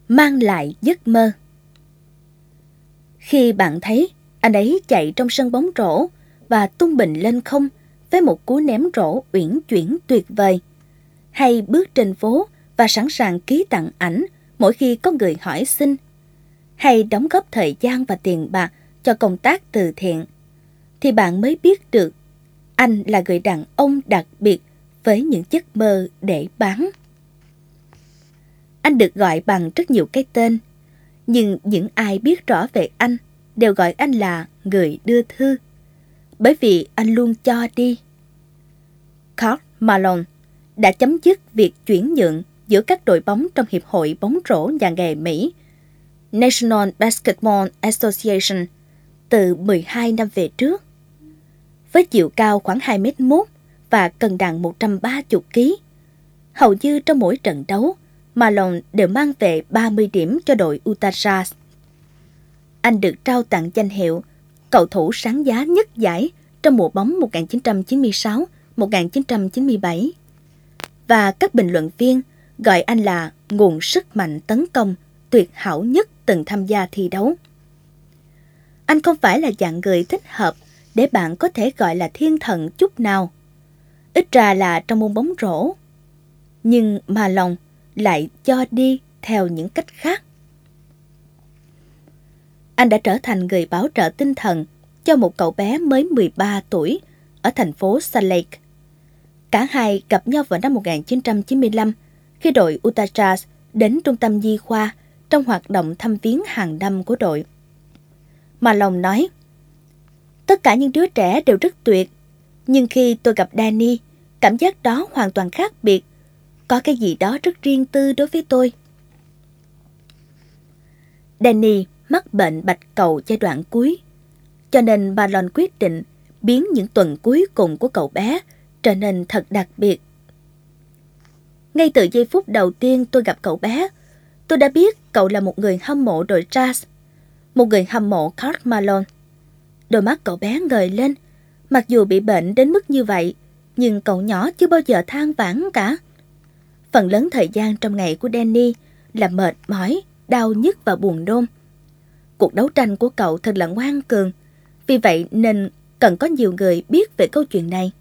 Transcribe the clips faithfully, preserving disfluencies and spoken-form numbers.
mang lại giấc mơ. Khi bạn thấy anh ấy chạy trong sân bóng rổ và tung bình lên không với một cú ném rổ uyển chuyển tuyệt vời, hay bước trên phố và sẵn sàng ký tặng ảnh mỗi khi có người hỏi xin, hay đóng góp thời gian và tiền bạc cho công tác từ thiện, thì bạn mới biết được anh là người đàn ông đặc biệt với những giấc mơ để bán. Anh được gọi bằng rất nhiều cái tên, nhưng những ai biết rõ về anh đều gọi anh là người đưa thư, bởi vì anh luôn cho đi. Karl Malone đã chấm dứt việc chuyển nhượng giữa các đội bóng trong Hiệp hội bóng rổ nhà nghề Mỹ, National Basketball Association, từ mười hai năm về trước. Với chiều cao khoảng hai mét mốt và cân nặng một trăm ba mươi ki lô gam, hầu như trong mỗi trận đấu, Malone đều mang về ba mươi điểm cho đội Utah Jazz. Anh được trao tặng danh hiệu cầu thủ sáng giá nhất giải trong mùa bóng một nghìn chín trăm chín mươi sáu một nghìn chín trăm chín mươi bảy. Và các bình luận viên gọi anh là nguồn sức mạnh tấn công tuyệt hảo nhất từng tham gia thi đấu. Anh không phải là dạng người thích hợp để bạn có thể gọi là thiên thần chút nào, ít ra là trong môn bóng rổ. Nhưng Malone lại cho đi theo những cách khác. Anh đã trở thành người bảo trợ tinh thần cho một cậu bé mới mười ba tuổi ở thành phố Salt Lake. Cả hai gặp nhau vào năm một nghìn chín trăm chín mươi lăm khi đội Utah Jazz đến trung tâm nhi khoa trong hoạt động thăm viếng hàng năm của đội. Malone nói, tất cả những đứa trẻ đều rất tuyệt, nhưng khi tôi gặp Danny, cảm giác đó hoàn toàn khác biệt. Có cái gì đó rất riêng tư đối với tôi. Danny mắc bệnh bạch cầu giai đoạn cuối, cho nên Malone quyết định biến những tuần cuối cùng của cậu bé trở nên thật đặc biệt. Ngay từ giây phút đầu tiên tôi gặp cậu bé, tôi đã biết cậu là một người hâm mộ đội Jazz, một người hâm mộ Karl Malone. Đôi mắt cậu bé ngời lên, mặc dù bị bệnh đến mức như vậy, nhưng cậu nhỏ chưa bao giờ than vãn cả. Phần lớn thời gian trong ngày của Danny là mệt mỏi, đau nhức và buồn nôn. Cuộc đấu tranh của cậu thật là ngoan cường, vì vậy nên cần có nhiều người biết về câu chuyện này.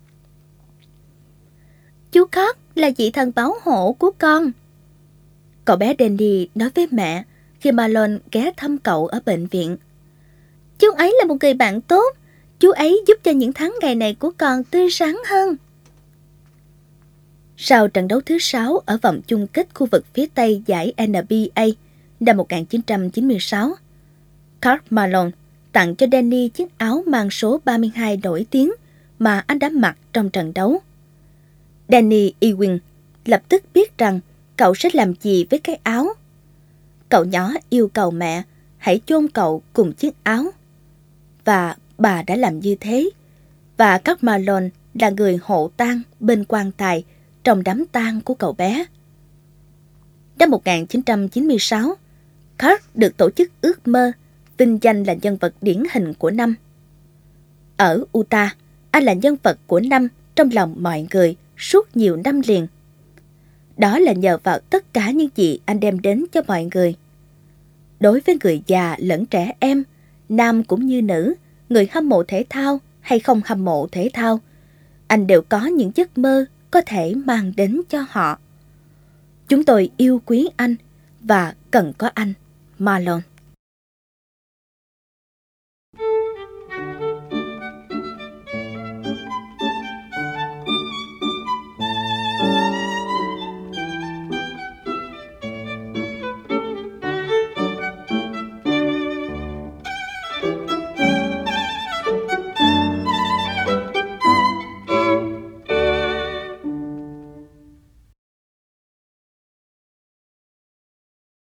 Chú Karl là vị thần bảo hộ của con, cậu bé Danny nói với mẹ khi Malone ghé thăm cậu ở bệnh viện. Chú ấy là một người bạn tốt, chú ấy giúp cho những tháng ngày này của con tươi sáng hơn. Sau trận đấu thứ sáu ở vòng chung kết khu vực phía Tây giải N B A năm một nghìn chín trăm chín mươi sáu, Karl Malone tặng cho Danny chiếc áo mang số ba mươi hai nổi tiếng mà anh đã mặc trong trận đấu. Danny Ewing lập tức biết rằng cậu sẽ làm gì với cái áo. Cậu nhỏ yêu cầu mẹ hãy chôn cậu cùng chiếc áo. Và bà đã làm như thế. Và Karl Malone là người hộ tang bên quan tài trong đám tang của cậu bé. Năm một nghìn chín trăm chín mươi sáu, Karl được tổ chức ước mơ vinh danh là nhân vật điển hình của năm. Ở Utah, anh là nhân vật của năm trong lòng mọi người suốt nhiều năm liền. Đó là nhờ vào tất cả những gì anh đem đến cho mọi người. Đối với người già lẫn trẻ em, nam cũng như nữ, người hâm mộ thể thao hay không hâm mộ thể thao, anh đều có những giấc mơ có thể mang đến cho họ. Chúng tôi yêu quý anh và cần có anh, Malone.